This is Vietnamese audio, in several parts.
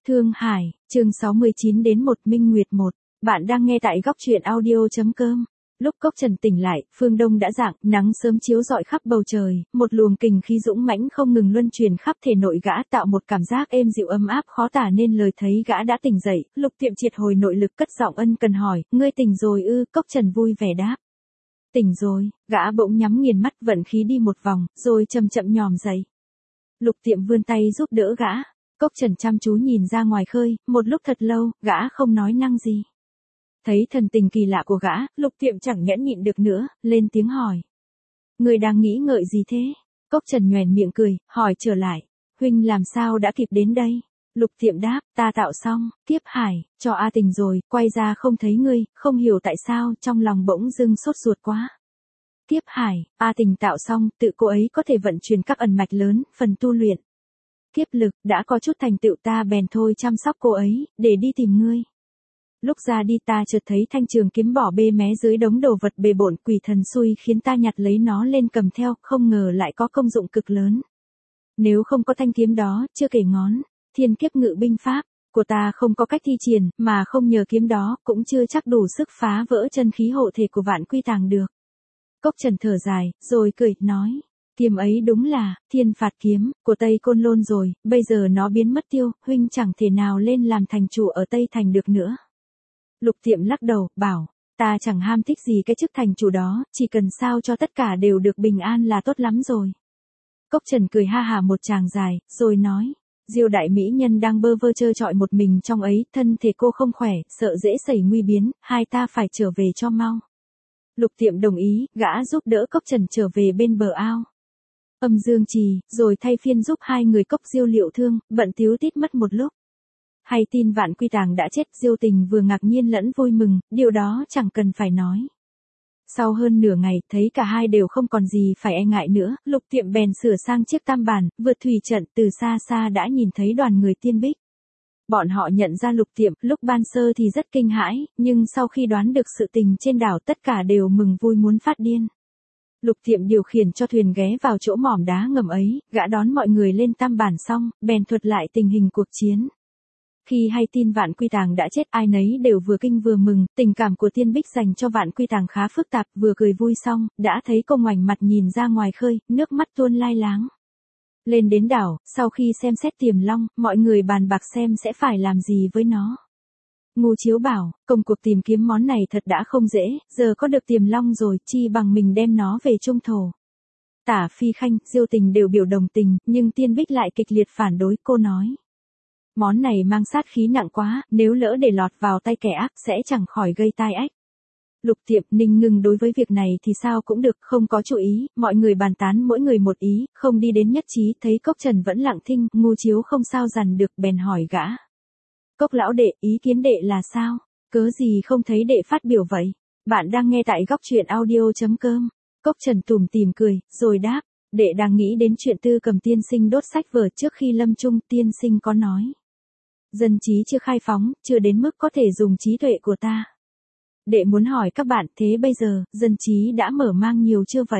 Thương Hải, chương 69 đến 1 Minh Nguyệt 1. Bạn đang nghe tại góc truyện audio.com. Lúc Cốc Trần tỉnh lại, phương đông đã rạng, nắng sớm chiếu rọi khắp bầu trời, một luồng kình khí dũng mãnh không ngừng luân truyền khắp thể nội gã, tạo một cảm giác êm dịu ấm áp khó tả nên lời. Thấy gã đã tỉnh dậy, Lục Tiệm triệt hồi nội lực cất giọng ân cần hỏi, ngươi tỉnh rồi ư? Cốc Trần vui vẻ đáp. Tỉnh rồi, gã bỗng nhắm nghiền mắt vận khí đi một vòng, rồi chậm chậm nhòm dậy. Lục Tiệm vươn tay giúp đỡ gã. Cốc Trần chăm chú nhìn ra ngoài khơi, một lúc thật lâu, gã không nói năng gì. Thấy thần tình kỳ lạ của gã, Lục Tiệm chẳng nhẫn nhịn được nữa, lên tiếng hỏi. Người đang nghĩ ngợi gì thế? Cốc Trần nhoẻn miệng cười, hỏi trở lại. Huynh làm sao đã kịp đến đây? Lục Tiệm đáp, ta tạo xong, Kiếp Hải, cho A Tình rồi, quay ra không thấy ngươi, không hiểu tại sao, trong lòng bỗng dưng sốt ruột quá. Kiếp Hải, A Tình tạo xong, tự cô ấy có thể vận chuyển các ẩn mạch lớn, phần tu luyện. Kiếp lực, đã có chút thành tựu ta bèn thôi chăm sóc cô ấy, để đi tìm ngươi. Lúc ra đi ta chợt thấy thanh trường kiếm bỏ bê mé dưới đống đồ vật bề bộn, quỷ thần xui khiến ta nhặt lấy nó lên cầm theo, không ngờ lại có công dụng cực lớn. Nếu không có thanh kiếm đó, chưa kể ngón, thiên kiếp ngự binh pháp, của ta không có cách thi triển, mà không nhờ kiếm đó, cũng chưa chắc đủ sức phá vỡ chân khí hộ thể của Vạn Quy Tàng được. Cốc Trần thở dài, rồi cười, nói. Kiếm ấy đúng là, thiên phạt kiếm, của Tây Côn Lôn rồi, bây giờ nó biến mất tiêu, huynh chẳng thể nào lên làm thành chủ ở Tây Thành được nữa. Lục Tiệm lắc đầu, bảo, ta chẳng ham thích gì cái chức thành chủ đó, chỉ cần sao cho tất cả đều được bình an là tốt lắm rồi. Cốc Trần cười ha hà một tràng dài, rồi nói, Diêu đại mỹ nhân đang bơ vơ trơ trọi một mình trong ấy, thân thể cô không khỏe, sợ dễ xảy nguy biến, hai ta phải trở về cho mau. Lục Tiệm đồng ý, gã giúp đỡ Cốc Trần trở về bên bờ ao. Âm Dương Trì, rồi thay phiên giúp hai người Cốc Diêu liệu thương, bận tíu tít mất một lúc. Hay tin Vạn Quy Tàng đã chết, Diêu Tình vừa ngạc nhiên lẫn vui mừng, điều đó chẳng cần phải nói. Sau hơn nửa ngày, thấy cả hai đều không còn gì phải e ngại nữa, Lục Tiệm bèn sửa sang chiếc tam bản, vượt thủy trận, từ xa xa đã nhìn thấy đoàn người Tiên Bích. Bọn họ nhận ra Lục Tiệm, lúc ban sơ thì rất kinh hãi, nhưng sau khi đoán được sự tình trên đảo tất cả đều mừng vui muốn phát điên. Lục Tiệm điều khiển cho thuyền ghé vào chỗ mỏm đá ngầm ấy, gã đón mọi người lên tam bản xong, bèn thuật lại tình hình cuộc chiến. Khi hay tin Vạn Quy Tàng đã chết, ai nấy đều vừa kinh vừa mừng, tình cảm của Tiên Bích dành cho Vạn Quy Tàng khá phức tạp, vừa cười vui xong, đã thấy cô ngoảnh mặt nhìn ra ngoài khơi, nước mắt tuôn lai láng. Lên đến đảo, sau khi xem xét Tiềm Long, mọi người bàn bạc xem sẽ phải làm gì với nó. Ngô Chiếu bảo, công cuộc tìm kiếm món này thật đã không dễ, giờ có được Tiềm Long rồi, chi bằng mình đem nó về Trung Thổ. Tả Phi Khanh, Diêu Tình đều biểu đồng tình, nhưng Tiên Bích lại kịch liệt phản đối, cô nói. Món này mang sát khí nặng quá, nếu lỡ để lọt vào tay kẻ ác, sẽ chẳng khỏi gây tai ách. Lục Tiệm ninh ngưng đối với việc này thì sao cũng được, không có chủ ý, mọi người bàn tán mỗi người một ý, không đi đến nhất trí, thấy Cốc Trần vẫn lặng thinh, Ngô Chiếu không sao dằn được, bèn hỏi gã. Cốc lão đệ, ý kiến đệ là sao? Cớ gì không thấy đệ phát biểu vậy? Bạn đang nghe tại góc truyện audio.com. Cốc Trần tủm tỉm cười, rồi đáp, đệ đang nghĩ đến chuyện Tư Cầm tiên sinh đốt sách vở trước khi lâm chung, tiên sinh có nói. Dân trí chưa khai phóng, chưa đến mức có thể dùng trí tuệ của ta. Đệ muốn hỏi các bạn, thế bây giờ, dân trí đã mở mang nhiều chưa vậy?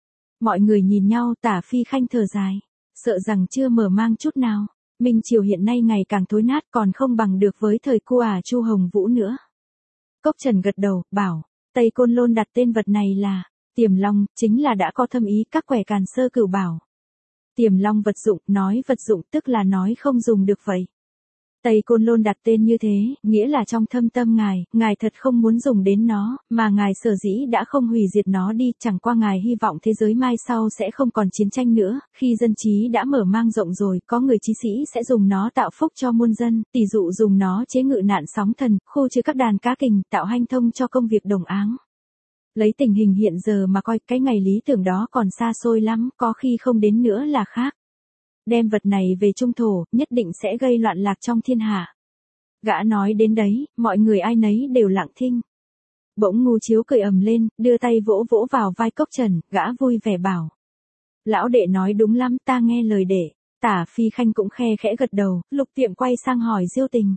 Mọi người nhìn nhau, Tả Phi Khanh thở dài. Sợ rằng chưa mở mang chút nào. Minh Triều hiện nay ngày càng thối nát, còn không bằng được với thời cô Chu Hồng Vũ nữa. Cốc Trần gật đầu, bảo, Tây Côn Lôn đặt tên vật này là Tiềm Long, chính là đã có thâm ý, các quẻ Càn Sơ Cửu bảo. Tiềm Long vật dụng, nói vật dụng tức là nói không dùng được vậy. Tây Côn Lôn đặt tên như thế, nghĩa là trong thâm tâm ngài thật không muốn dùng đến nó, mà ngài sở dĩ đã không hủy diệt nó đi, chẳng qua ngài hy vọng thế giới mai sau sẽ không còn chiến tranh nữa, khi dân trí đã mở mang rộng rồi, có người chí sĩ sẽ dùng nó tạo phúc cho muôn dân, tỷ dụ dùng nó chế ngự nạn sóng thần, khu trừ các đàn cá kình, tạo hanh thông cho công việc đồng áng. Lấy tình hình hiện giờ mà coi, cái ngày lý tưởng đó còn xa xôi lắm, có khi không đến nữa là khác. Đem vật này về Trung Thổ, nhất định sẽ gây loạn lạc trong thiên hạ. Gã nói đến đấy, mọi người ai nấy đều lặng thinh. Bỗng Ngô Chiếu cười ầm lên, đưa tay vỗ vỗ vào vai Cốc Trần, gã vui vẻ bảo. Lão đệ nói đúng lắm, ta nghe lời đệ. Tả Phi Khanh cũng khe khẽ gật đầu, Lục Tiệm quay sang hỏi Diêu Tình.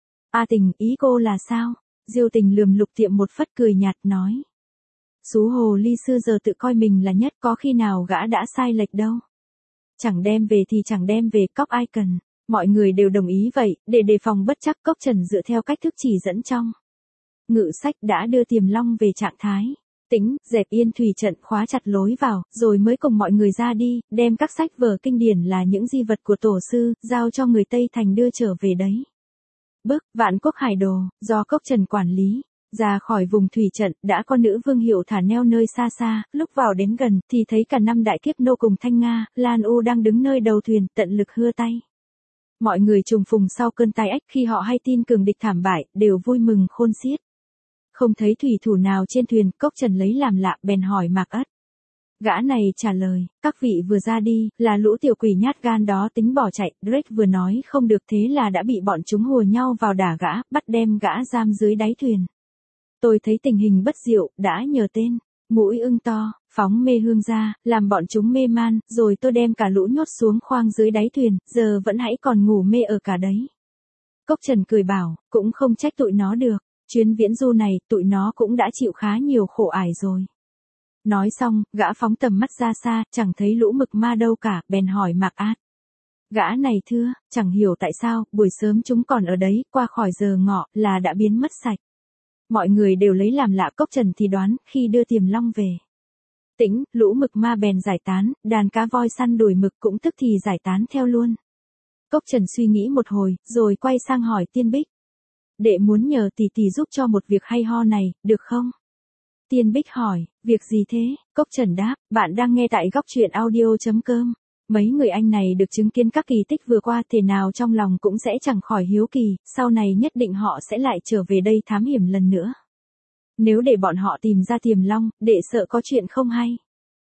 A Tình, ý cô là sao? Diêu Tình lườm Lục Tiệm một phất cười nhạt nói. Xú hồ ly xưa giờ tự coi mình là nhất, có khi nào gã đã sai lệch đâu. Chẳng đem về thì chẳng đem về, cóc ai cần. Mọi người đều đồng ý vậy, để đề phòng bất trắc Cốc Trần dựa theo cách thức chỉ dẫn trong ngự sách đã đưa Tiềm Long về trạng thái tĩnh, dẹp yên thủy trận khóa chặt lối vào, rồi mới cùng mọi người ra đi, đem các sách vở kinh điển là những di vật của tổ sư, giao cho người Tây Thành đưa trở về đấy. Vạn Quốc Hải Đồ, do Cốc Trần quản lý. Ra khỏi vùng thủy trận, đã có nữ vương hiệu thả neo nơi xa xa, lúc vào đến gần, thì thấy cả 5 đại kiếp nô cùng Thanh Nga, Lan U đang đứng nơi đầu thuyền, tận lực hưa tay. Mọi người trùng phùng sau cơn tai ách khi họ hay tin cường địch thảm bại, đều vui mừng khôn xiết. Không thấy thủy thủ nào trên thuyền, Cốc Trần lấy làm lạ, bèn hỏi Mạc Ất. Gã này trả lời, các vị vừa ra đi, là lũ tiểu quỷ nhát gan đó tính bỏ chạy, Drake vừa nói không được thế là đã bị bọn chúng hùa nhau vào đả gã, bắt đem gã giam dưới đáy thuyền. Tôi thấy tình hình bất diệu, đã nhờ tên, mũi ưng to, phóng mê hương ra, làm bọn chúng mê man, rồi tôi đem cả lũ nhốt xuống khoang dưới đáy thuyền, giờ vẫn hãy còn ngủ mê ở cả đấy. Cốc Trần cười bảo, cũng không trách tụi nó được, chuyến viễn du này, tụi nó cũng đã chịu khá nhiều khổ ải rồi. Nói xong, gã phóng tầm mắt ra xa, chẳng thấy lũ mực ma đâu cả, bèn hỏi Mạc Át. Gã này thưa, chẳng hiểu tại sao, buổi sớm chúng còn ở đấy, qua khỏi giờ ngọ, là đã biến mất sạch. Mọi người đều lấy làm lạ, Cốc Trần thì đoán, khi đưa Tiềm Long về tĩnh, lũ mực ma bèn giải tán, đàn cá voi săn đuổi mực cũng tức thì giải tán theo luôn. Cốc Trần suy nghĩ một hồi, rồi quay sang hỏi Tiên Bích. Đệ muốn nhờ tỷ tỷ giúp cho một việc hay ho này, được không? Tiên Bích hỏi, việc gì thế? Cốc Trần đáp, bạn đang nghe tại góc truyện audio.com. Mấy người anh này được chứng kiến các kỳ tích vừa qua, thể nào trong lòng cũng sẽ chẳng khỏi hiếu kỳ, sau này nhất định họ sẽ lại trở về đây thám hiểm lần nữa. Nếu để bọn họ tìm ra Tiềm Long, đệ sợ có chuyện không hay.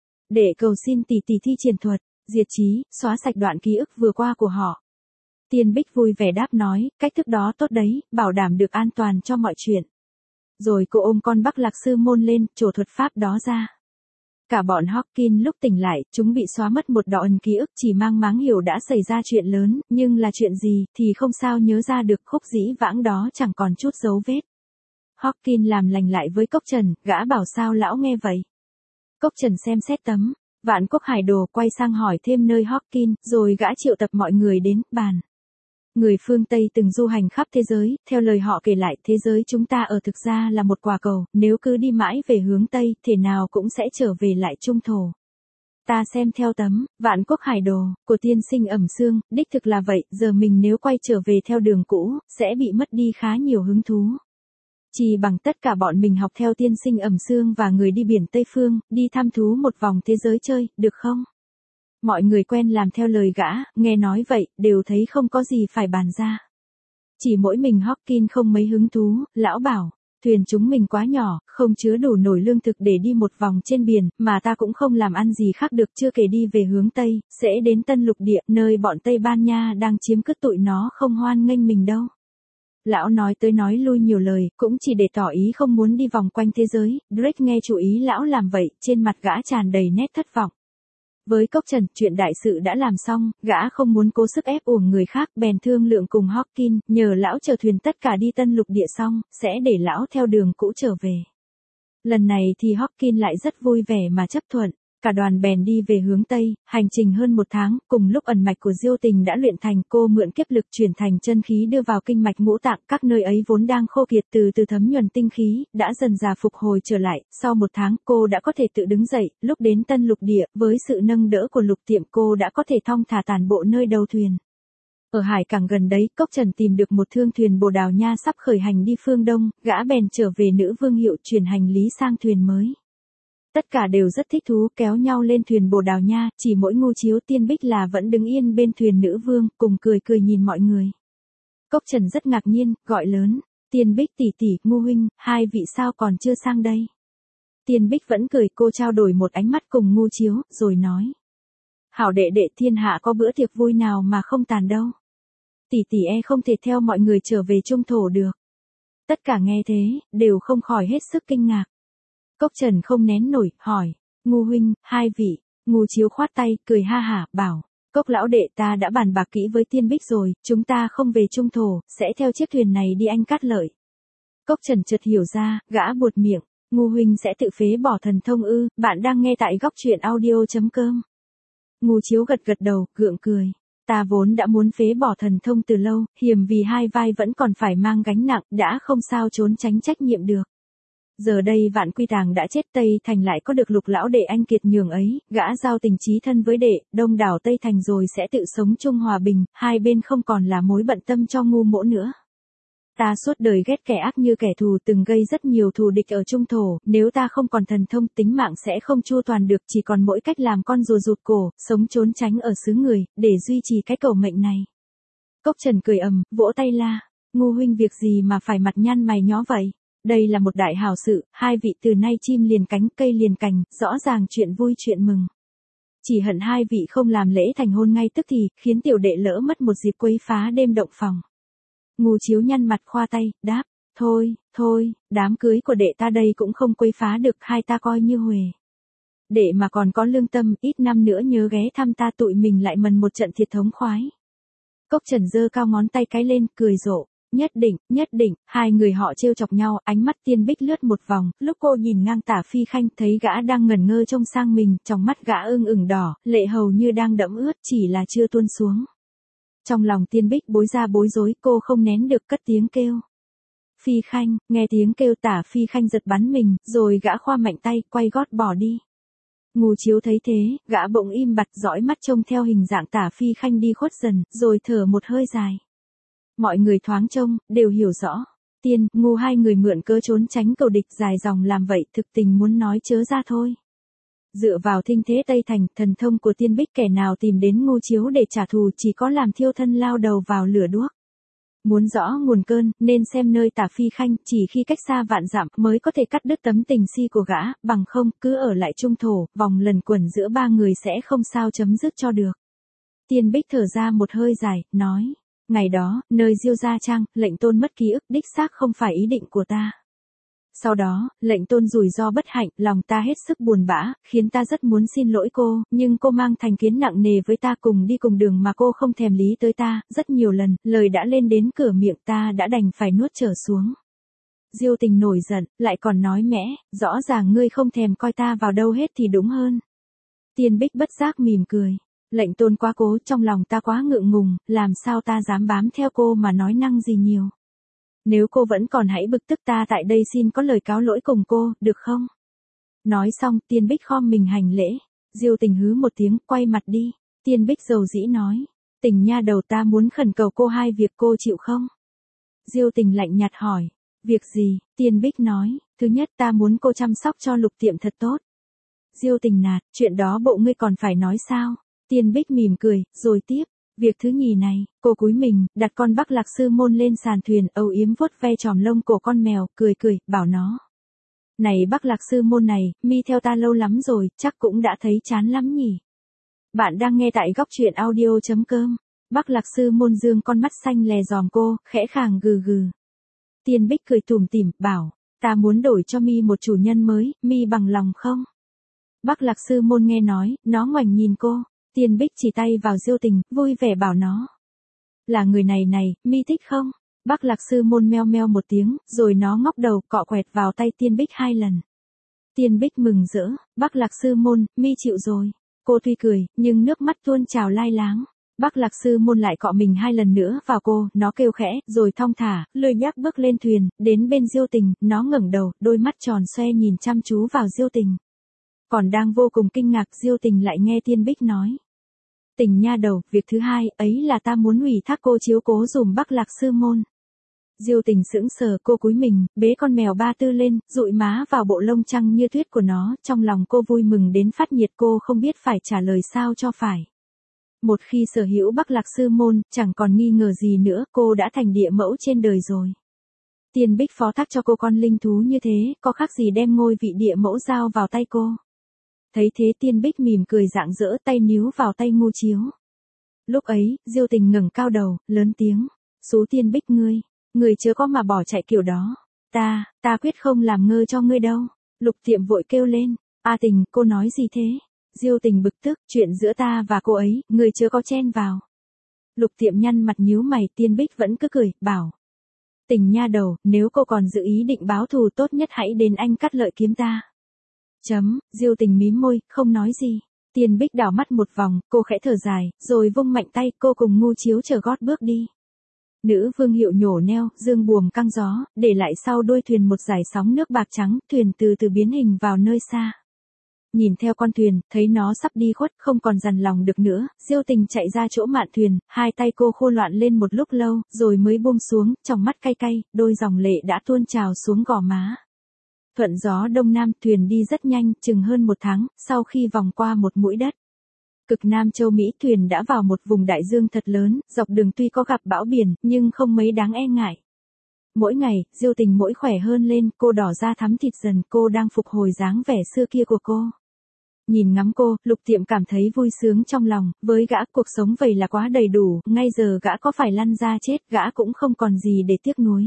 Đệ cầu xin tỷ tỷ thi triển thuật, diệt trí, xóa sạch đoạn ký ức vừa qua của họ. Tiên Bích vui vẻ đáp nói, cách thức đó tốt đấy, bảo đảm được an toàn cho mọi chuyện. Rồi cô ôm con Bắc Lạc Sư Môn lên, trổ thuật pháp đó ra. Cả bọn Hawkins lúc tỉnh lại, chúng bị xóa mất một đoạn ký ức, chỉ mang máng hiểu đã xảy ra chuyện lớn, nhưng là chuyện gì, thì không sao nhớ ra được, khúc dĩ vãng đó chẳng còn chút dấu vết. Hawkins làm lành lại với Cốc Trần, gã bảo sao lão nghe vậy. Cốc Trần xem xét tấm Vạn Quốc Hải Đồ, quay sang hỏi thêm nơi Hawkins, rồi gã triệu tập mọi người đến bàn. Người phương Tây từng du hành khắp thế giới, theo lời họ kể lại, thế giới chúng ta ở thực ra là một quả cầu, nếu cứ đi mãi về hướng Tây, thể nào cũng sẽ trở về lại trung thổ. Ta xem theo tấm Vạn Quốc Hải Đồ của tiên sinh Ẩm Xương, đích thực là vậy, giờ mình nếu quay trở về theo đường cũ, sẽ bị mất đi khá nhiều hứng thú. Chỉ bằng tất cả bọn mình học theo tiên sinh Ẩm Xương và người đi biển Tây Phương, đi thăm thú một vòng thế giới chơi, được không? Mọi người quen làm theo lời gã, nghe nói vậy, đều thấy không có gì phải bàn ra. Chỉ mỗi mình Hawkins không mấy hứng thú, lão bảo, thuyền chúng mình quá nhỏ, không chứa đủ nổi lương thực để đi một vòng trên biển, mà ta cũng không làm ăn gì khác được, chưa kể đi về hướng Tây, sẽ đến Tân Lục Địa, nơi bọn Tây Ban Nha đang chiếm cứ, tụi nó không hoan nghênh mình đâu. Lão nói tới nói lui nhiều lời, cũng chỉ để tỏ ý không muốn đi vòng quanh thế giới. Drake nghe chú ý lão làm vậy, trên mặt gã tràn đầy nét thất vọng. Với Cốc Trần, chuyện đại sự đã làm xong, gã không muốn cố sức ép uổng người khác, bèn thương lượng cùng Hawkins, nhờ lão chở thuyền tất cả đi Tân Lục Địa xong, sẽ để lão theo đường cũ trở về. Lần này thì Hawkins lại rất vui vẻ mà chấp thuận. Cả đoàn bèn đi về hướng Tây, hành trình hơn 1 tháng, cùng lúc ẩn mạch của Diêu Tình đã luyện thành, cô mượn kiếp lực chuyển thành chân khí đưa vào kinh mạch ngũ tạng, các nơi ấy vốn đang khô kiệt từ từ thấm nhuần tinh khí, đã dần dà phục hồi trở lại, sau 1 tháng cô đã có thể tự đứng dậy, lúc đến Tân Lục Địa, với sự nâng đỡ của Lục Tiệm cô đã có thể thong thả tản bộ nơi đầu thuyền. Ở hải cảng gần đấy, Cốc Trần tìm được một thương thuyền Bồ Đào Nha sắp khởi hành đi phương Đông, gã bèn trở về nữ vương hiệu chuyển hành lý sang thuyền mới. Tất cả đều rất thích thú, kéo nhau lên thuyền Bồ Đào Nha, chỉ mỗi Ngu Chiếu Tiên Bích là vẫn đứng yên bên thuyền nữ vương, cùng cười cười nhìn mọi người. Cốc Trần rất ngạc nhiên, gọi lớn, Tiên Bích tỷ tỷ, Ngu huynh, hai vị sao còn chưa sang đây? Tiên Bích vẫn cười, cô trao đổi một ánh mắt cùng Ngu Chiếu, rồi nói. Hảo đệ đệ, thiên hạ có bữa tiệc vui nào mà không tàn đâu. Tỷ tỷ không thể theo mọi người trở về trung thổ được. Tất cả nghe thế, đều không khỏi hết sức kinh ngạc. Cốc Trần không nén nổi, hỏi, Ngu huynh, hai vị. Ngu Chiếu khoát tay, cười ha hả, bảo, Cốc lão đệ, ta đã bàn bạc kỹ với Tiên Bích rồi, chúng ta không về trung thổ, sẽ theo chiếc thuyền này đi Anh Cát Lợi. Cốc Trần chợt hiểu ra, gã buột miệng, Ngu huynh sẽ tự phế bỏ thần thông ư? Bạn đang nghe tại góc truyện audio.com. Ngu Chiếu gật gật đầu, gượng cười. Ta vốn đã muốn phế bỏ thần thông từ lâu, hiềm vì hai vai vẫn còn phải mang gánh nặng, đã không sao trốn tránh trách nhiệm được. Giờ đây Vạn Quy Tàng đã chết, Tây Thành lại có được Lục lão đệ anh kiệt nhường ấy, gã giao tình chí thân với đệ, đông đảo Tây Thành rồi sẽ tự sống chung hòa bình, hai bên không còn là mối bận tâm cho ngu mỗ nữa. Ta suốt đời ghét kẻ ác như kẻ thù, từng gây rất nhiều thù địch ở trung thổ, nếu ta không còn thần thông tính mạng sẽ không chu toàn được, chỉ còn mỗi cách làm con rùa rụt cổ, sống trốn tránh ở xứ người, để duy trì cái cầu mệnh này. Cốc Trần cười ầm, vỗ tay la, ngu huynh việc gì mà phải mặt nhăn mày nhó vậy? Đây là một đại hào sự, hai vị từ nay chim liền cánh cây liền cành, rõ ràng chuyện vui chuyện mừng. Chỉ hận hai vị không làm lễ thành hôn ngay tức thì, khiến tiểu đệ lỡ mất một dịp quấy phá đêm động phòng. Ngô Chiếu nhăn mặt khoa tay, đáp, thôi, đám cưới của đệ ta đây cũng không quấy phá được, hai ta coi như huề. Đệ mà còn có lương tâm, ít năm nữa nhớ ghé thăm ta, tụi mình lại mần một trận thiệt thống khoái. Cốc Trần giơ cao ngón tay cái lên, cười rộ. Nhất định, hai người họ trêu chọc nhau, ánh mắt Tiên Bích lướt một vòng, lúc cô nhìn ngang Tả Phi Khanh thấy gã đang ngẩn ngơ trông sang mình, trong mắt gã ửng đỏ, lệ hầu như đang đẫm ướt, chỉ là chưa tuôn xuống. Trong lòng Tiên Bích bối ra bối rối, cô không nén được cất tiếng kêu. Phi Khanh, nghe tiếng kêu Tả Phi Khanh giật bắn mình, rồi gã khoa mạnh tay, quay gót bỏ đi. Ngô Chiếu thấy thế, gã bỗng im bặt dõi mắt trông theo hình dạng Tả Phi Khanh đi khuất dần, rồi thở một hơi dài. Mọi người thoáng trông, đều hiểu rõ. Tiên, Ngô hai người mượn cớ trốn tránh cầu địch dài dòng làm vậy, thực tình muốn nói chớ ra thôi. Dựa vào thinh thế Tây Thành, thần thông của Tiên Bích, kẻ nào tìm đến Ngô Chiếu để trả thù chỉ có làm thiêu thân lao đầu vào lửa đuốc. Muốn rõ nguồn cơn, nên xem nơi Tả Phi Khanh, chỉ khi cách xa vạn dặm mới có thể cắt đứt tấm tình si của gã, bằng không, cứ ở lại trung thổ, vòng lần quẩn giữa ba người sẽ không sao chấm dứt cho được. Tiên Bích thở ra một hơi dài, nói. Ngày đó, nơi Diêu Gia Trang, lệnh tôn mất ký ức, đích xác không phải ý định của ta. Sau đó, lệnh tôn rủi ro bất hạnh, lòng ta hết sức buồn bã, khiến ta rất muốn xin lỗi cô, nhưng cô mang thành kiến nặng nề với ta, cùng đi cùng đường mà cô không thèm lý tới ta, rất nhiều lần, lời đã lên đến cửa miệng ta đã đành phải nuốt trở xuống. Diêu Tình nổi giận, lại còn nói mẽ, rõ ràng ngươi không thèm coi ta vào đâu hết thì đúng hơn. Tiên Bích bất giác mỉm cười. Lệnh tôn quá cố, trong lòng ta quá ngượng ngùng, làm sao ta dám bám theo cô mà nói năng gì nhiều. Nếu cô vẫn còn hãy bực tức, ta tại đây xin có lời cáo lỗi cùng cô, được không? Nói xong, Tiên Bích khom mình hành lễ. Diêu Tình hứ một tiếng, quay mặt đi. Tiên Bích dầu dĩ nói. Tình nha đầu, ta muốn khẩn cầu cô hai việc, cô chịu không? Diêu Tình lạnh nhạt hỏi. Việc gì? Tiên Bích nói. Thứ nhất, ta muốn cô chăm sóc cho Lục Tiệm thật tốt. Diêu Tình nạt, chuyện đó bộ ngươi còn phải nói sao? Tiên Bích mỉm cười, rồi tiếp. Việc thứ nhì này, cô cúi mình, đặt con Bắc Lạc Sư Môn lên sàn thuyền, âu yếm vuốt ve chòm lông cổ con mèo, cười, bảo nó. Này Bắc Lạc Sư Môn này, mi theo ta lâu lắm rồi, chắc cũng đã thấy chán lắm nhỉ. Bạn đang nghe tại góc truyện audio.com. Bắc Lạc Sư Môn dương con mắt xanh lè dòm cô, khẽ khàng gừ gừ. Tiên Bích cười tủm tỉm, bảo, ta muốn đổi cho mi một chủ nhân mới, mi bằng lòng không? Bắc Lạc Sư Môn nghe nói, nó ngoảnh nhìn cô. Tiên Bích chỉ tay vào Diêu Tình, vui vẻ bảo nó. Là người này, mi thích không? Bắc Lạc Sư Môn meo meo một tiếng, rồi nó ngóc đầu, cọ quẹt vào tay Tiên Bích 2 lần. Tiên Bích mừng rỡ, Bắc Lạc Sư Môn, mi chịu rồi. Cô tuy cười, nhưng nước mắt tuôn trào lai láng. Bắc Lạc Sư Môn lại cọ mình 2 lần nữa vào cô, nó kêu khẽ, rồi thong thả, lười nhác bước lên thuyền, đến bên Diêu Tình, nó ngẩng đầu, đôi mắt tròn xoe nhìn chăm chú vào Diêu Tình. Còn đang vô cùng kinh ngạc, Diêu Tình lại nghe Tiên Bích nói. Tình nha đầu, việc thứ hai, ấy là ta muốn ủy thác cô chiếu cố dùm Bắc Lạc Sư Môn. Diêu Tình sững sờ, cô cúi mình, bế con mèo Ba Tư lên, dụi má vào bộ lông trắng như tuyết của nó, trong lòng cô vui mừng đến phát nhiệt, cô không biết phải trả lời sao cho phải. Một khi sở hữu Bắc Lạc Sư Môn, chẳng còn nghi ngờ gì nữa, cô đã thành địa mẫu trên đời rồi. Tiên Bích phó thác cho cô con linh thú như thế, có khác gì đem ngôi vị địa mẫu giao vào tay cô. Thấy thế Tiên Bích mỉm cười rạng rỡ, tay níu vào tay Ngô Chiếu. Lúc ấy, Diêu Tình ngẩng cao đầu, lớn tiếng. Xú Tiên Bích ngươi chớ có mà bỏ chạy kiểu đó. Ta quyết không làm ngơ cho ngươi đâu. Lục Tiệm vội kêu lên. A Tình, cô nói gì thế? Diêu Tình bực tức, chuyện giữa ta và cô ấy, ngươi chớ có chen vào. Lục Tiệm nhăn mặt nhíu mày, Tiên Bích vẫn cứ cười, bảo. Tình nha đầu, nếu cô còn dự ý định báo thù, tốt nhất hãy đến Anh Cắt Lợi kiếm ta. Diêu Tình mím môi, không nói gì. Tiền Bích đảo mắt một vòng, cô khẽ thở dài, rồi vung mạnh tay, cô cùng Ngu Chiếu chờ gót bước đi. Nữ vương hiệu nhổ neo, dương buồm căng gió, để lại sau đuôi thuyền một dải sóng nước bạc trắng, thuyền từ từ biến hình vào nơi xa. Nhìn theo con thuyền, thấy nó sắp đi khuất, không còn dằn lòng được nữa, Diêu Tình chạy ra chỗ mạn thuyền, hai tay cô khô loạn lên một lúc lâu, rồi mới buông xuống, trong mắt cay cay, đôi dòng lệ đã tuôn trào xuống gò má. Thuận gió đông nam, thuyền đi rất nhanh, chừng hơn một tháng, sau khi vòng qua một mũi đất. Cực Nam châu Mỹ, thuyền đã vào một vùng đại dương thật lớn, dọc đường tuy có gặp bão biển, nhưng không mấy đáng e ngại. Mỗi ngày, Diêu Tình mỗi khỏe hơn lên, cô đỏ da thắm thịt dần, cô đang phục hồi dáng vẻ xưa kia của cô. Nhìn ngắm cô, Lục Tiệm cảm thấy vui sướng trong lòng, với gã cuộc sống vậy là quá đầy đủ, ngay giờ gã có phải lăn ra chết, gã cũng không còn gì để tiếc nuối.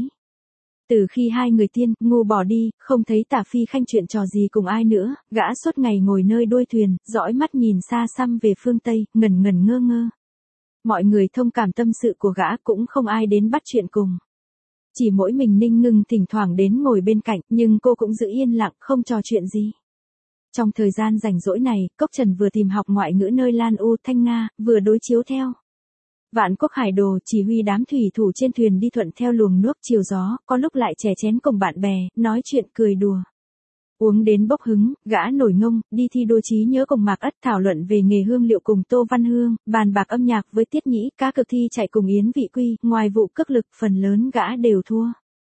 Từ khi hai người Tiên, Ngu bỏ đi, không thấy Tả Phi Khanh chuyện trò gì cùng ai nữa, gã suốt ngày ngồi nơi đuôi thuyền, dõi mắt nhìn xa xăm về phương Tây, ngẩn ngẩn ngơ ngơ. Mọi người thông cảm tâm sự của gã, cũng không ai đến bắt chuyện cùng. Chỉ mỗi mình Ninh Ngưng thỉnh thoảng đến ngồi bên cạnh, nhưng cô cũng giữ yên lặng, không trò chuyện gì. Trong thời gian rảnh rỗi này, Cốc Trần vừa tìm học ngoại ngữ nơi Lan U Thanh Nga, vừa đối chiếu theo Vạn Quốc Hải Đồ, chỉ huy đám thủy thủ trên thuyền đi thuận theo luồng nước chiều gió, có lúc lại chè chén cùng bạn bè, nói chuyện cười đùa. Uống đến bốc hứng, gã nổi ngông, đi thi đua trí nhớ cùng Mạc Ất thảo luận về nghề hương liệu cùng Tô Văn Hương, bàn bạc âm nhạc với Tiết Nhĩ, cá cực thi chạy cùng Yến Vị Quy, ngoài vụ cước lực phần lớn gã đều thua.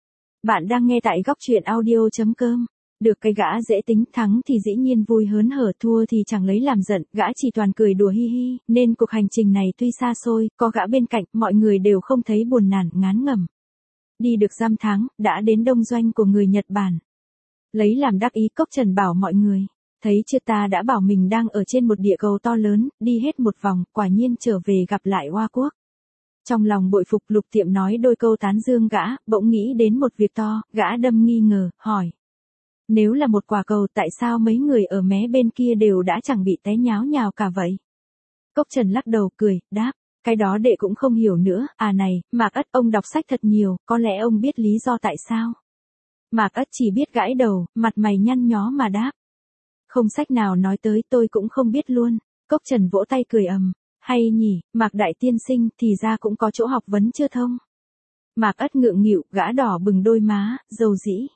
Bạn đang nghe tại góc truyện audio.com. Được cái gã dễ tính, thắng thì dĩ nhiên vui hớn hở, thua thì chẳng lấy làm giận, gã chỉ toàn cười đùa hi hi, nên cuộc hành trình này tuy xa xôi, có gã bên cạnh, mọi người đều không thấy buồn nản, ngán ngẩm. Đi được dăm tháng, đã đến đông doanh của người Nhật Bản. Lấy làm đắc ý, Cốc Trần bảo mọi người, thấy chưa, ta đã bảo mình đang ở trên một địa cầu to lớn, đi hết một vòng, quả nhiên trở về gặp lại Hoa Quốc. Trong lòng bội phục, Lục Tiệm nói đôi câu tán dương gã, bỗng nghĩ đến một việc to, gã đâm nghi ngờ, hỏi. Nếu là một quả cầu, tại sao mấy người ở mé bên kia đều đã chẳng bị té nháo nhào cả vậy? Cốc Trần lắc đầu cười, đáp, cái đó đệ cũng không hiểu nữa, à này, Mạc Ất ông đọc sách thật nhiều, có lẽ ông biết lý do tại sao. Mạc Ất chỉ biết gãi đầu, mặt mày nhăn nhó mà đáp. Không sách nào nói tới, tôi cũng không biết luôn. Cốc Trần vỗ tay cười ầm, hay nhỉ, Mạc Đại Tiên Sinh, thì ra cũng có chỗ học vấn chưa thông. Mạc Ất ngượng nghịu, gã đỏ bừng đôi má, dầu dĩ.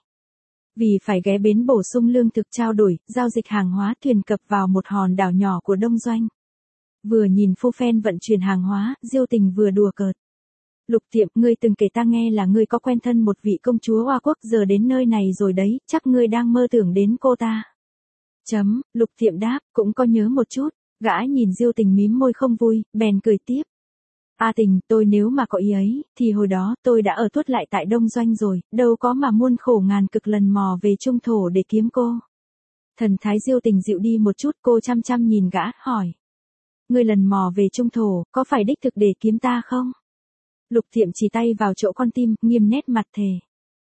Vì phải ghé bến bổ sung lương thực trao đổi, giao dịch hàng hóa, thuyền cập vào một hòn đảo nhỏ của Đông Doanh. Vừa nhìn phu phen vận chuyển hàng hóa, Diêu Tình vừa đùa cợt. Lục Tiệm, ngươi từng kể ta nghe là ngươi có quen thân một vị công chúa Hoa Quốc, giờ đến nơi này rồi đấy, chắc ngươi đang mơ tưởng đến cô ta. Lục Tiệm đáp, cũng có nhớ một chút, gã nhìn Diêu Tình mím môi không vui, bèn cười tiếp. A Tình, tôi nếu mà có ý ấy, thì hồi đó tôi đã ở tuốt lại tại Đông Doanh rồi, đâu có mà muôn khổ ngàn cực lần mò về trung thổ để kiếm cô. Thần thái Diêu Tình dịu đi một chút, cô chăm chăm nhìn gã, hỏi. Ngươi lần mò về trung thổ, có phải đích thực để kiếm ta không? Lục Tiệm chỉ tay vào chỗ con tim, nghiêm nét mặt thề.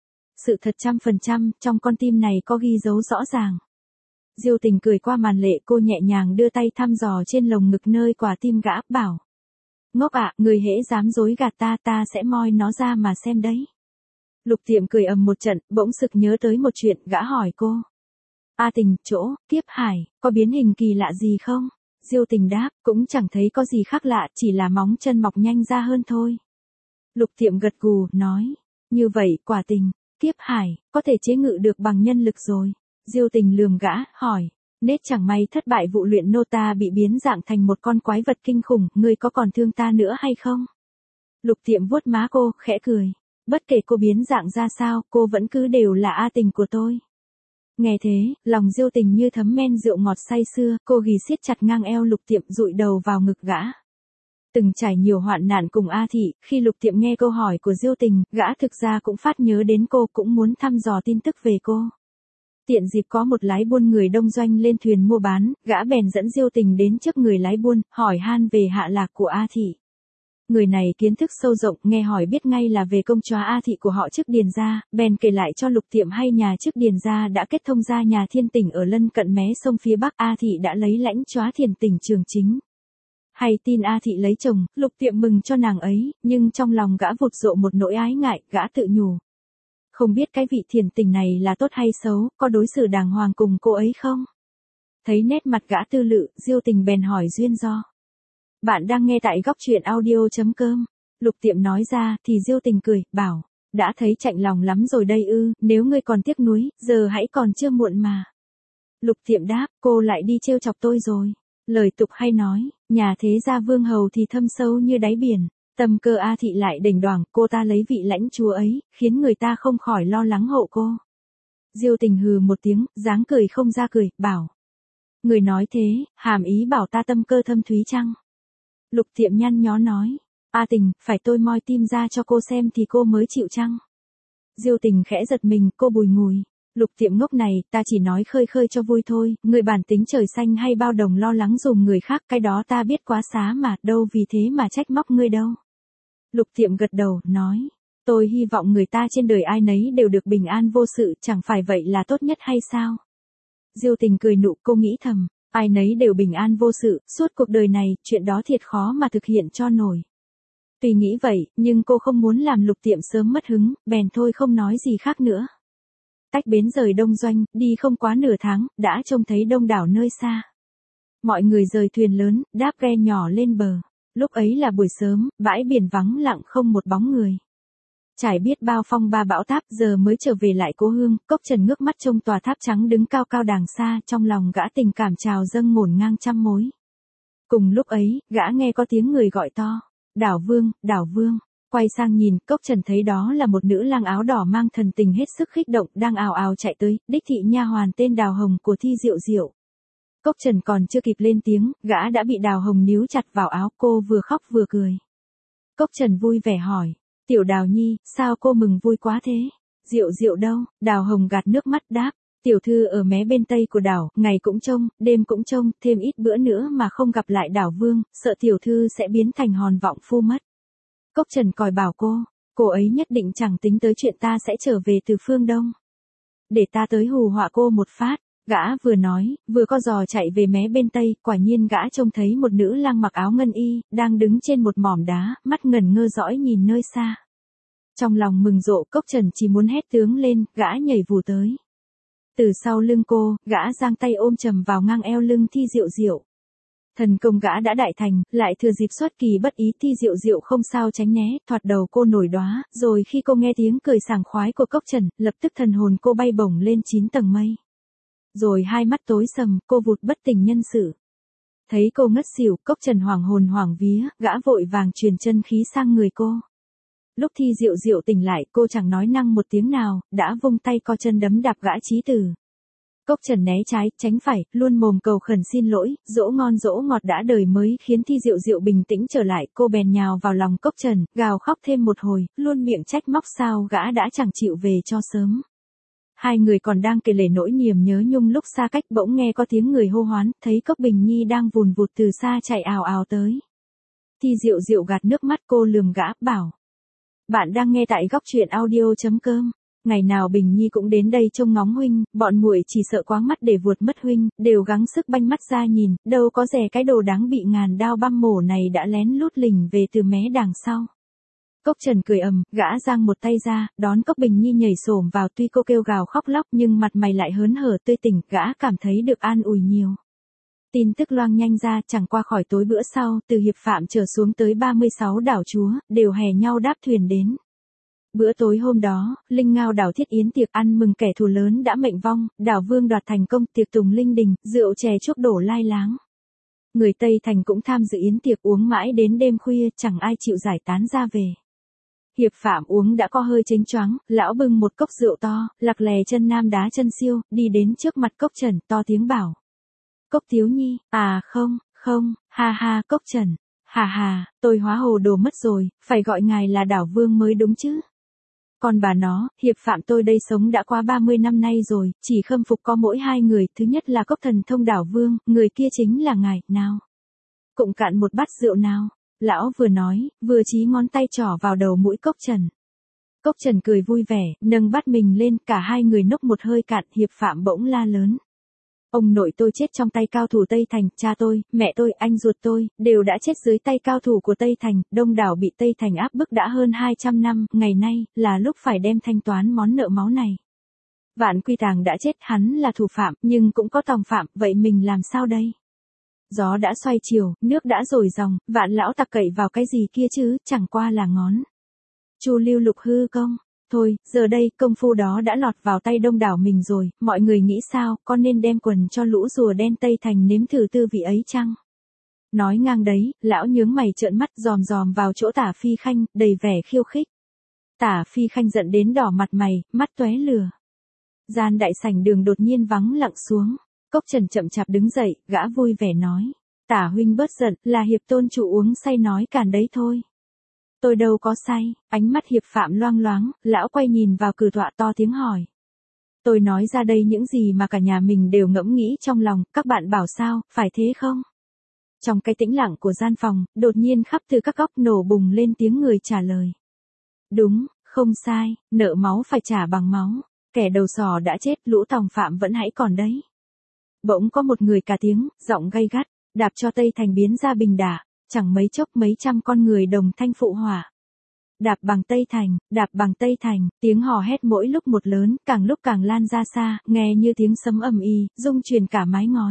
Sự thật 100%, trong con tim này có ghi dấu rõ ràng. Diêu Tình cười qua màn lệ, cô nhẹ nhàng đưa tay thăm dò trên lồng ngực nơi quả tim gã, bảo. Ngốc ạ, người hễ dám dối gạt ta, ta sẽ moi nó ra mà xem đấy. Lục Tiệm cười ầm một trận, bỗng sực nhớ tới một chuyện, gã hỏi cô. A Tình, chỗ, Kiếp Hải, có biến hình kỳ lạ gì không? Diêu Tình đáp, cũng chẳng thấy có gì khác lạ, chỉ là móng chân mọc nhanh ra hơn thôi. Lục Tiệm gật gù, nói. Như vậy, quả tình, Kiếp Hải, có thể chế ngự được bằng nhân lực rồi. Diêu Tình lườm gã, hỏi. Nết chẳng may thất bại vụ luyện nô ta bị biến dạng thành một con quái vật kinh khủng, ngươi có còn thương ta nữa hay không? Lục Tiệm vuốt má cô, khẽ cười. Bất kể cô biến dạng ra sao, cô vẫn cứ đều là A Tình của tôi. Nghe thế, lòng Diêu Tình như thấm men rượu ngọt say sưa, cô ghì siết chặt ngang eo Lục Tiệm, dụi đầu vào ngực gã. Từng trải nhiều hoạn nạn cùng A Thị, khi Lục Tiệm nghe câu hỏi của Diêu Tình, gã thực ra cũng phát nhớ đến cô, cũng muốn thăm dò tin tức về cô. Tiện dịp có một lái buôn người Đông Doanh lên thuyền mua bán, gã bèn dẫn Diêu Tình đến trước người lái buôn, hỏi han về hạ lạc của A Thị. Người này kiến thức sâu rộng, nghe hỏi biết ngay là về công chúa A Thị của họ trước Điền gia, bèn kể lại cho Lục Tiệm hay nhà trước Điền gia đã kết thông gia nhà Thiên Tỉnh ở lân cận mé sông phía Bắc, A Thị đã lấy lãnh chóa Thiền Tỉnh Trường Chính. Hay tin A Thị lấy chồng, Lục Tiệm mừng cho nàng ấy, nhưng trong lòng gã vụt rộ một nỗi ái ngại, gã tự nhủ. Không biết cái vị Thiền Tỉnh này là tốt hay xấu, có đối xử đàng hoàng cùng cô ấy không? Thấy nét mặt gã tư lự, Diêu Tình bèn hỏi duyên do. Bạn đang nghe tại góc truyện audio.com. Lục Tiệm nói ra, thì Diêu Tình cười, bảo, đã thấy chạnh lòng lắm rồi đây ư, nếu ngươi còn tiếc nuối, giờ hãy còn chưa muộn mà. Lục Tiệm đáp, cô lại đi trêu chọc tôi rồi. Lời tục hay nói, nhà thế gia vương hầu thì thâm sâu như đáy biển. Tâm cơ A Thị lại đềnh đoảng, cô ta lấy vị lãnh chúa ấy, khiến người ta không khỏi lo lắng hộ cô. Diêu Tình hừ một tiếng, dáng cười không ra cười, bảo. Người nói thế, hàm ý bảo ta tâm cơ thâm thúy chăng? Lục Tiệm nhăn nhó nói. A Tình, phải tôi moi tim ra cho cô xem thì cô mới chịu chăng? Diêu Tình khẽ giật mình, cô bùi ngùi. Lục Tiệm ngốc này, ta chỉ nói khơi khơi cho vui thôi, người bản tính trời xanh hay bao đồng lo lắng dùm người khác, cái đó ta biết quá xá mà, đâu vì thế mà trách móc ngươi đâu. Lục Tiệm gật đầu, nói, tôi hy vọng người ta trên đời ai nấy đều được bình an vô sự, chẳng phải vậy là tốt nhất hay sao? Diêu Tình cười nụ, cô nghĩ thầm, ai nấy đều bình an vô sự, suốt cuộc đời này, chuyện đó thiệt khó mà thực hiện cho nổi. Tuy nghĩ vậy, nhưng cô không muốn làm Lục Tiệm sớm mất hứng, bèn thôi không nói gì khác nữa. Tách bến rời Đông Doanh, đi không quá nửa tháng, đã trông thấy đông đảo nơi xa. Mọi người rời thuyền lớn, đáp ghe nhỏ lên bờ. Lúc ấy là buổi sớm, bãi biển vắng lặng không một bóng người. Trải biết bao phong ba bão táp, giờ mới trở về lại cố hương, Cốc Trần ngước mắt trông tòa tháp trắng đứng cao cao đàng xa, trong lòng gã tình cảm trào dâng ngổn ngang trăm mối. Cùng lúc ấy, gã nghe có tiếng người gọi to, Đảo Vương, Đảo Vương. Quay sang nhìn, Cốc Trần thấy đó là một nữ lang áo đỏ mang thần tình hết sức khích động, đang ào ào chạy tới, đích thị nha hoàn tên Đào Hồng của Thi Diệu Diệu. Cốc Trần còn chưa kịp lên tiếng, gã đã bị Đào Hồng níu chặt vào áo, cô vừa khóc vừa cười. Cốc Trần vui vẻ hỏi, Tiểu Đào Nhi, sao cô mừng vui quá thế? Diệu Diệu đâu? Đào Hồng gạt nước mắt đáp, tiểu thư ở mé bên tây của đảo, ngày cũng trông, đêm cũng trông, thêm ít bữa nữa mà không gặp lại Đảo Vương, sợ tiểu thư sẽ biến thành hòn vọng phu mất. Cốc Trần còi bảo cô ấy nhất định chẳng tính tới chuyện ta sẽ trở về từ phương Đông. Để ta tới hù họa cô một phát. Gã vừa nói, vừa co giò chạy về mé bên tây, quả nhiên gã trông thấy một nữ lang mặc áo ngân y, đang đứng trên một mỏm đá, mắt ngẩn ngơ dõi nhìn nơi xa. Trong lòng mừng rộ, Cốc Trần chỉ muốn hét tướng lên, gã nhảy vù tới. Từ sau lưng cô, gã giang tay ôm chầm vào ngang eo lưng Thi Diệu Diệu. Thần công gã đã đại thành, lại thừa dịp xuất kỳ bất ý, Thi Diệu Diệu không sao tránh né, thoạt đầu cô nổi đóa, rồi khi cô nghe tiếng cười sảng khoái của Cốc Trần, lập tức thần hồn cô bay bổng lên 9 tầng mây. Rồi hai mắt tối sầm, cô vụt bất tỉnh nhân sự. Thấy cô ngất xỉu, Cốc Trần hoảng hồn hoảng vía, gã vội vàng truyền chân khí sang người cô. Lúc Thi Diệu Diệu tỉnh lại, cô chẳng nói năng một tiếng nào, đã vung tay co chân đấm đạp gã chí tử. Cốc Trần né trái, tránh phải, luôn mồm cầu khẩn xin lỗi, dỗ ngon dỗ ngọt đã đời mới khiến Thi Diệu Diệu bình tĩnh trở lại, cô bèn nhào vào lòng Cốc Trần, gào khóc thêm một hồi, luôn miệng trách móc sao gã đã chẳng chịu về cho sớm. Hai người còn đang kể lể nỗi niềm nhớ nhung lúc xa cách, bỗng nghe có tiếng người hô hoán, thấy Cốc Bình Nhi đang vùn vụt từ xa chạy ào ào tới. Thi Diệu Diệu gạt nước mắt, cô lườm gã, bảo. Bạn đang nghe tại góc truyện audio.com. Ngày nào Bình Nhi cũng đến đây trông ngóng huynh, bọn muội chỉ sợ quáng mắt để vuột mất huynh, đều gắng sức banh mắt ra nhìn, đâu có dè cái đồ đáng bị ngàn đao băm mổ này đã lén lút lình về từ mé đằng sau. Cốc Trần cười gã giang một tay ra, đón Cốc Bình Nhi nhảy xổm vào, tuy cô kêu gào khóc lóc nhưng mặt mày lại hớn hở tươi tỉnh, gã cảm thấy được an ủi nhiều. Tin tức loang nhanh ra, chẳng qua khỏi tối bữa sau, từ Hiệp Phạm trở xuống tới 36 đảo chúa, đều hè nhau đáp thuyền đến. Bữa tối hôm đó, Linh Ngao đảo thiết yến tiệc ăn mừng kẻ thù lớn đã mệnh vong, Đảo Vương đoạt thành công, tiệc tùng linh đình, rượu chè chuốc đổ lai láng. Người Tây Thành cũng tham dự yến tiệc, uống mãi đến đêm khuya, chẳng ai chịu giải tán ra về. Hiệp Phạm uống đã có hơi chênh choáng, lão bưng một cốc rượu to, lặc lè chân nam đá chân siêu, đi đến trước mặt Cốc Trần, to tiếng bảo. Cốc Thiếu Nhi, à không, ha ha Cốc Trần, hà, tôi hóa hồ đồ mất rồi, phải gọi ngài là Đảo Vương mới đúng chứ. Còn bà nó, Hiệp Phạm tôi đây sống đã qua 30 năm nay rồi, chỉ khâm phục có mỗi hai người, thứ nhất là Cốc Thần Thông Đảo Vương, người kia chính là ngài, nào. Cụng cạn một bát rượu nào. Lão vừa nói, vừa chí ngón tay trỏ vào đầu mũi Cốc Trần. Cốc Trần cười vui vẻ, nâng bát mình lên, cả hai người nốc một hơi cạn, Hiệp Phạm bỗng la lớn. Ông nội tôi chết trong tay cao thủ Tây Thành, cha tôi, mẹ tôi, anh ruột tôi, đều đã chết dưới tay cao thủ của Tây Thành, đông đảo bị Tây Thành áp bức đã hơn 200 năm, ngày nay, là lúc phải đem thanh toán món nợ máu này. Vạn Quy Tàng đã chết, hắn là thủ phạm, nhưng cũng có tòng phạm, vậy mình làm sao đây? Gió đã xoay chiều, nước đã dồi dòng, Vạn lão tặc cậy vào cái gì kia chứ, chẳng qua là ngón. Chu Lưu Lục hư công. Thôi, giờ đây, công phu đó đã lọt vào tay đông đảo mình rồi, mọi người nghĩ sao, con nên đem quần cho lũ rùa đen Tây Thành nếm thử tư vị ấy chăng? Nói ngang đấy, lão nhướng mày trợn mắt dòm dòm vào chỗ Tả Phi Khanh, đầy vẻ khiêu khích. Tả Phi Khanh giận đến đỏ mặt mày, mắt tóe lửa. Gian đại sảnh đường đột nhiên vắng lặng xuống. Cốc Trần chậm chạp đứng dậy, gã vui vẻ nói. Tả huynh bớt giận, là Hiệp tôn chủ uống say nói càn đấy thôi. Tôi đâu có say, ánh mắt Hiệp Phạm loang loáng, lão quay nhìn vào cử tọa to tiếng hỏi. Tôi nói ra đây những gì mà cả nhà mình đều ngẫm nghĩ trong lòng, các bạn bảo sao, phải thế không? Trong cái tĩnh lặng của gian phòng, đột nhiên khắp từ các góc nổ bùng lên tiếng người trả lời. Đúng, không sai, nợ máu phải trả bằng máu, kẻ đầu sỏ đã chết, lũ tòng phạm vẫn hãy còn đấy. Bỗng có một người cả tiếng, giọng gay gắt, đạp cho Tây Thành biến ra bình đả, chẳng mấy chốc mấy trăm con người đồng thanh phụ hỏa. Đạp bằng Tây Thành, đạp bằng Tây Thành, tiếng hò hét mỗi lúc một lớn, càng lúc càng lan ra xa, nghe như tiếng sấm ầm ĩ, rung truyền cả mái ngói.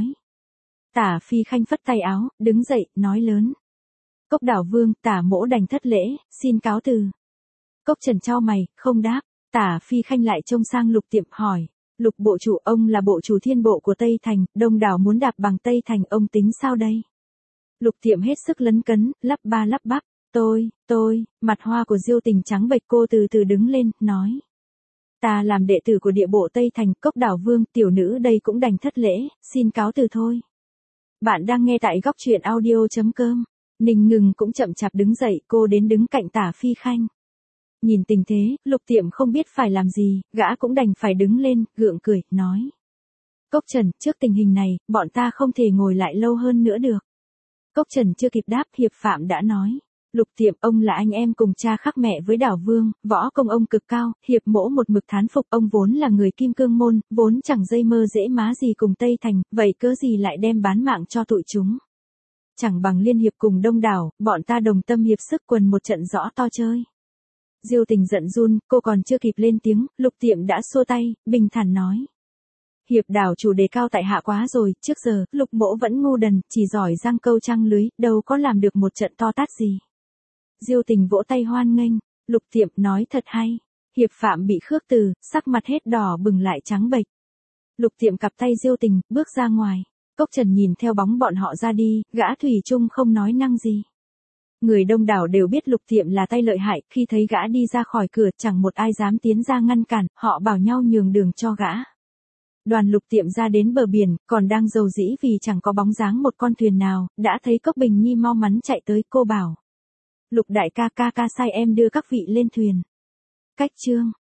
Tả Phi Khanh phất tay áo, đứng dậy, nói lớn. Cốc Đảo Vương, Tả mỗ đành thất lễ, xin cáo từ. Cốc Trần chau mày, không đáp. Tả Phi Khanh lại trông sang Lục Tiệm hỏi. Lục bộ chủ, ông là bộ chủ thiên bộ của Tây Thành, đông đảo muốn đạp bằng Tây Thành, ông tính sao đây? Lục Tiệm hết sức lấn cấn, lắp ba lắp bắp. Tôi, mặt hoa của Diêu Tình trắng bệch, cô từ từ đứng lên, nói. Ta làm đệ tử của địa bộ Tây Thành, Cốc Đảo Vương, tiểu nữ đây cũng đành thất lễ, xin cáo từ thôi. Bạn đang nghe tại góc truyện audio.com. Ninh Ngừng cũng chậm chạp đứng dậy, cô đến đứng cạnh Tả Phi Khanh. Nhìn tình thế, Lục Tiệm không biết phải làm gì, gã cũng đành phải đứng lên, gượng cười, nói. Cốc Trần, trước tình hình này, bọn ta không thể ngồi lại lâu hơn nữa được. Cốc Trần chưa kịp đáp, Hiệp Phạm đã nói. Lục Tiệm, ông là anh em cùng cha khác mẹ với Đảo Vương, võ công ông cực cao, Hiệp mỗ một mực thán phục, ông vốn là người Kim Cương môn, vốn chẳng dây mơ dễ má gì cùng Tây Thành, vậy cớ gì lại đem bán mạng cho tụi chúng. Chẳng bằng liên hiệp cùng đông đảo, bọn ta đồng tâm hiệp sức quần một trận rõ to chơi. Diêu Tình giận run, cô còn chưa kịp lên tiếng, Lục Tiệm đã xua tay, bình thản nói. Hiệp đảo chủ đề cao tại hạ quá rồi, trước giờ, Lục mỗ vẫn ngu đần, chỉ giỏi giăng câu trăng lưới, đâu có làm được một trận to tát gì. Diêu Tình vỗ tay hoan nghênh, Lục Tiệm nói thật hay. Hiệp Phạm bị khước từ, sắc mặt hết đỏ bừng lại trắng bệch. Lục Tiệm cặp tay Diêu Tình, bước ra ngoài. Cốc Trần nhìn theo bóng bọn họ ra đi, gã thủy chung không nói năng gì. Người đông đảo đều biết Lục Tiệm là tay lợi hại, khi thấy gã đi ra khỏi cửa, chẳng một ai dám tiến ra ngăn cản, họ bảo nhau nhường đường cho gã. Đoàn Lục Tiệm ra đến bờ biển, còn đang rầu rĩ vì chẳng có bóng dáng một con thuyền nào, đã thấy Cốc Bình Nhi mau mắn chạy tới, cô bảo. Lục đại ca sai em đưa các vị lên thuyền. Cách chương.